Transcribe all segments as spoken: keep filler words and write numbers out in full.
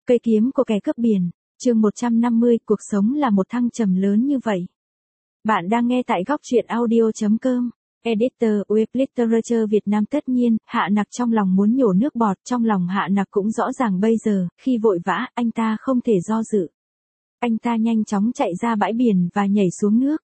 Cây kiếm của kẻ cướp biển, chương một trăm năm mươi, cuộc sống là một thăng trầm lớn như vậy. Bạn đang nghe tại góc truyện audio.com. Editor, Web Literature Việt Nam. Tất nhiên, Hạ Nặc trong lòng muốn nhổ nước bọt, trong lòng Hạ Nặc cũng rõ ràng bây giờ, khi vội vã, anh ta không thể do dự. Anh ta nhanh chóng chạy ra bãi biển và nhảy xuống nước.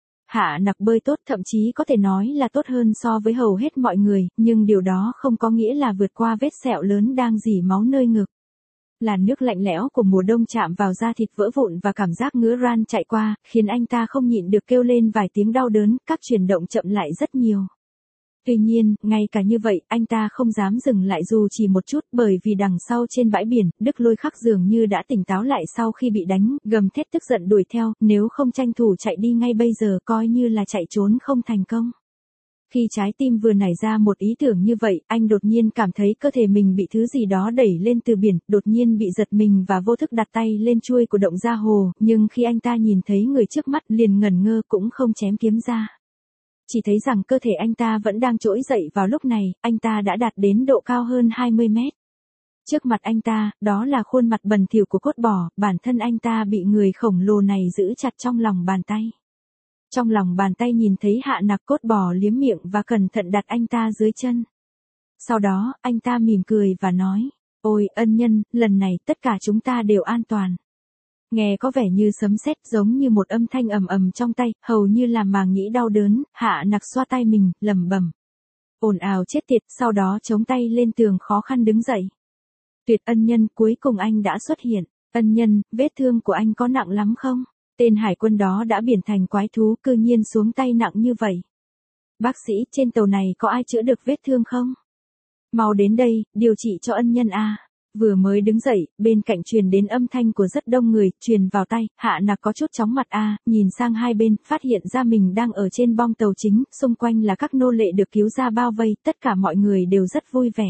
Hạ Nặc bơi tốt, thậm chí có thể nói là tốt hơn so với hầu hết mọi người, nhưng điều đó không có nghĩa là vượt qua vết sẹo lớn đang rỉ máu nơi ngực. Làn nước lạnh lẽo của mùa đông chạm vào da thịt vỡ vụn và cảm giác ngứa ran chạy qua, khiến anh ta không nhịn được kêu lên vài tiếng đau đớn, các chuyển động chậm lại rất nhiều. Tuy nhiên, ngay cả như vậy, anh ta không dám dừng lại dù chỉ một chút, bởi vì đằng sau trên bãi biển, Đức Lôi Khắc dường như đã tỉnh táo lại sau khi bị đánh, gầm thét tức giận đuổi theo, nếu không tranh thủ chạy đi ngay bây giờ coi như là chạy trốn không thành công. Khi trái tim vừa nảy ra một ý tưởng như vậy, anh đột nhiên cảm thấy cơ thể mình bị thứ gì đó đẩy lên từ biển, đột nhiên bị giật mình và vô thức đặt tay lên chuôi của động ra hồ, nhưng khi anh ta nhìn thấy người trước mắt liền ngẩn ngơ cũng không chém kiếm ra. Chỉ thấy rằng cơ thể anh ta vẫn đang trỗi dậy vào lúc này, anh ta đã đạt đến độ cao hơn hai mươi mét. Trước mặt anh ta, đó là khuôn mặt bẩn thỉu của cốt bò, bản thân anh ta bị người khổng lồ này giữ chặt trong lòng bàn tay. Trong lòng bàn tay nhìn thấy Hạ Nặc, cốt bò liếm miệng và cẩn thận đặt anh ta dưới chân. Sau đó, anh ta mỉm cười và nói, ôi ân nhân, lần này tất cả chúng ta đều an toàn. Nghe có vẻ như sấm sét, giống như một âm thanh ầm ầm trong tay, hầu như làm màng nhĩ đau đớn. Hạ Nặc xoa tay mình, lẩm bẩm. Ồn ào chết tiệt, sau đó chống tay lên tường khó khăn đứng dậy. Tuyệt ân nhân, cuối cùng anh đã xuất hiện. Ân nhân, vết thương của anh có nặng lắm không? Tên hải quân đó đã biển thành quái thú, cư nhiên xuống tay nặng như vậy. Bác sĩ, trên tàu này có ai chữa được vết thương không? Mau đến đây, điều trị cho ân nhân a. Vừa mới đứng dậy, bên cạnh truyền đến âm thanh của rất đông người, truyền vào tai. Hạ Nặc có chút chóng mặt a, nhìn sang hai bên, phát hiện ra mình đang ở trên bong tàu chính, xung quanh là các nô lệ được cứu ra bao vây, tất cả mọi người đều rất vui vẻ.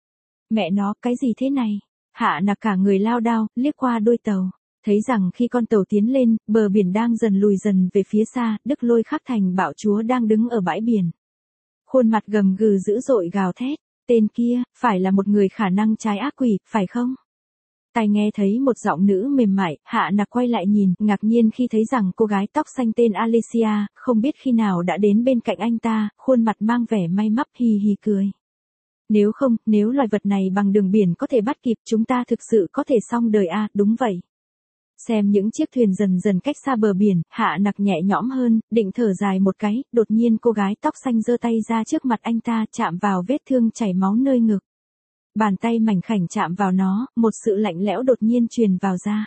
Mẹ nó, cái gì thế này? Hạ Nặc cả người lao đao, liếc qua đuôi tàu. Thấy rằng khi con tàu tiến lên, bờ biển đang dần lùi dần về phía xa, Đức Lôi Khắc thành bạo chúa đang đứng ở bãi biển. Khuôn mặt gầm gừ dữ dội gào thét, tên kia, phải là một người khả năng trái ác quỷ, phải không? Tai nghe thấy một giọng nữ mềm mại, Hạ Nặc quay lại nhìn, ngạc nhiên khi thấy rằng cô gái tóc xanh tên Alicia, không biết khi nào đã đến bên cạnh anh ta, khuôn mặt mang vẻ may mắn hì hì cười. Nếu không, nếu loài vật này bằng đường biển có thể bắt kịp, chúng ta thực sự có thể xong đời a, đúng vậy. Xem những chiếc thuyền dần dần cách xa bờ biển, Hạ Nặc nhẹ nhõm hơn, định thở dài một cái, đột nhiên cô gái tóc xanh giơ tay ra trước mặt anh ta, chạm vào vết thương chảy máu nơi ngực. Bàn tay mảnh khảnh chạm vào nó, một sự lạnh lẽo đột nhiên truyền vào da.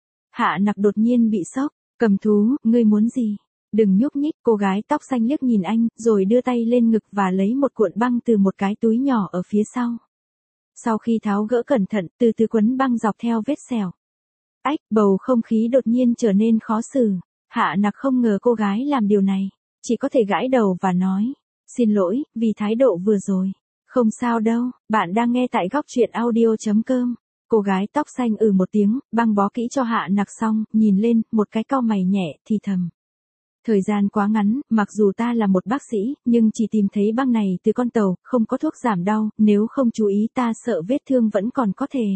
Hạ Nặc đột nhiên bị sốc, cầm thú, ngươi muốn gì? Đừng nhúc nhích, cô gái tóc xanh liếc nhìn anh, rồi đưa tay lên ngực và lấy một cuộn băng từ một cái túi nhỏ ở phía sau. Sau khi tháo gỡ cẩn thận, từ từ quấn băng dọc theo vết sẹo. Ách, bầu không khí đột nhiên trở nên khó xử. Hạ Nặc không ngờ cô gái làm điều này. Chỉ có thể gãi đầu và nói. Xin lỗi, vì thái độ vừa rồi. Không sao đâu, bạn đang nghe tại góc truyện audio.com. Cô gái tóc xanh ừ một tiếng, băng bó kỹ cho Hạ Nặc xong, nhìn lên, một cái cau mày nhẹ, thì thầm. Thời gian quá ngắn, mặc dù ta là một bác sĩ, nhưng chỉ tìm thấy băng này từ con tàu, không có thuốc giảm đau, nếu không chú ý ta sợ vết thương vẫn còn có thể.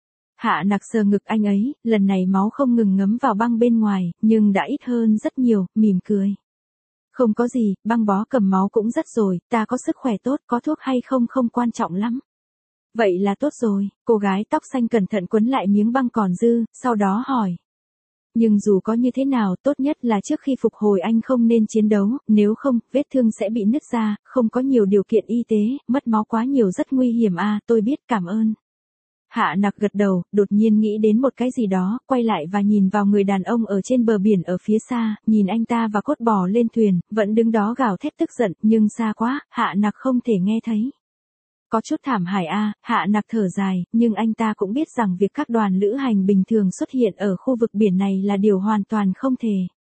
Hạ Nặc sờ ngực anh ấy, lần này máu không ngừng ngấm vào băng bên ngoài, nhưng đã ít hơn rất nhiều, mỉm cười. Không có gì, băng bó cầm máu cũng rất rồi, ta có sức khỏe tốt, có thuốc hay không không quan trọng lắm. Vậy là tốt rồi, cô gái tóc xanh cẩn thận quấn lại miếng băng còn dư, sau đó hỏi. Nhưng dù có như thế nào, tốt nhất là trước khi phục hồi anh không nên chiến đấu, nếu không, vết thương sẽ bị nứt ra, không có nhiều điều kiện y tế, mất máu quá nhiều rất nguy hiểm à, tôi biết, cảm ơn. Hạ Nặc gật đầu, đột nhiên nghĩ đến một cái gì đó, quay lại và nhìn vào người đàn ông ở trên bờ biển ở phía xa, nhìn anh ta và cốt bò lên thuyền, vẫn đứng đó gào thét tức giận, nhưng xa quá, Hạ Nặc không thể nghe thấy. Có chút thảm hại a, Hạ Nặc thở dài, nhưng anh ta cũng biết rằng việc các đoàn lữ hành bình thường xuất hiện ở khu vực biển này là điều hoàn toàn không thể.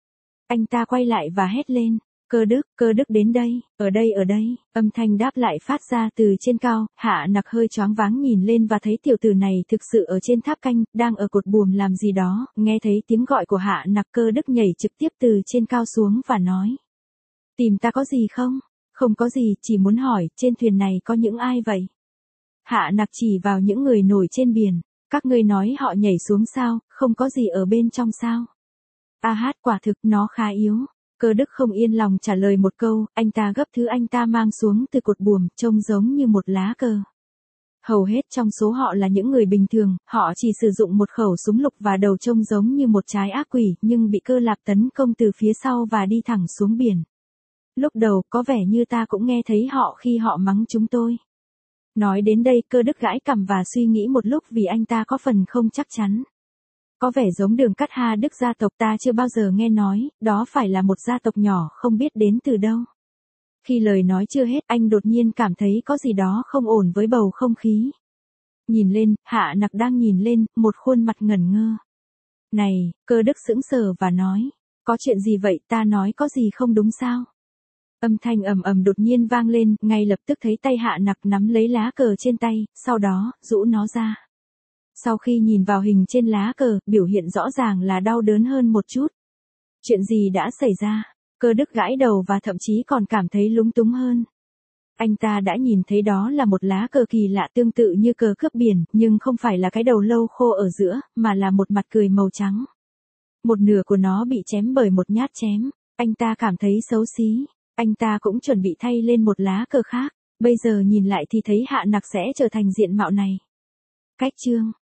Anh ta quay lại và hét lên. Cơ Đức, Cơ Đức đến đây, ở đây ở đây, âm thanh đáp lại phát ra từ trên cao. Hạ Nặc hơi choáng váng nhìn lên và thấy tiểu tử này thực sự ở trên tháp canh, đang ở cột buồm làm gì đó, nghe thấy tiếng gọi của Hạ Nặc, Cơ Đức nhảy trực tiếp từ trên cao xuống và nói. Tìm ta có gì không? Không có gì, chỉ muốn hỏi, trên thuyền này có những ai vậy? Hạ Nặc chỉ vào những người nổi trên biển. Các ngươi nói họ nhảy xuống sao, không có gì ở bên trong sao? A hát quả thực nó khá yếu. Cơ Đức không yên lòng trả lời một câu, anh ta gấp thứ anh ta mang xuống từ cột buồm, trông giống như một lá cờ. Hầu hết trong số họ là những người bình thường, họ chỉ sử dụng một khẩu súng lục và đầu trông giống như một trái ác quỷ, nhưng bị Cơ Lạp tấn công từ phía sau và đi thẳng xuống biển. Lúc đầu, có vẻ như ta cũng nghe thấy họ khi họ mắng chúng tôi. Nói đến đây, Cơ Đức gãi cằm và suy nghĩ một lúc vì anh ta có phần không chắc chắn. Có vẻ giống Đường Cát Ha Đức gia tộc ta chưa bao giờ nghe nói, đó phải là một gia tộc nhỏ không biết đến từ đâu. Khi lời nói chưa hết, anh đột nhiên cảm thấy có gì đó không ổn với bầu không khí. Nhìn lên, Hạ Nặc đang nhìn lên, một khuôn mặt ngẩn ngơ. Này, Cơ Đức sững sờ và nói, có chuyện gì vậy, ta nói có gì không đúng sao? Âm thanh ầm ầm đột nhiên vang lên, ngay lập tức thấy tay Hạ Nặc nắm lấy lá cờ trên tay, sau đó, rũ nó ra. Sau khi nhìn vào hình trên lá cờ, biểu hiện rõ ràng là đau đớn hơn một chút. Chuyện gì đã xảy ra? Cơ Đức gãi đầu và thậm chí còn cảm thấy lúng túng hơn. Anh ta đã nhìn thấy đó là một lá cờ kỳ lạ tương tự như cờ cướp biển, nhưng không phải là cái đầu lâu khô ở giữa, mà là một mặt cười màu trắng. Một nửa của nó bị chém bởi một nhát chém. Anh ta cảm thấy xấu xí. Anh ta cũng chuẩn bị thay lên một lá cờ khác. Bây giờ nhìn lại thì thấy Hạ Nặc sẽ trở thành diện mạo này. Cách chương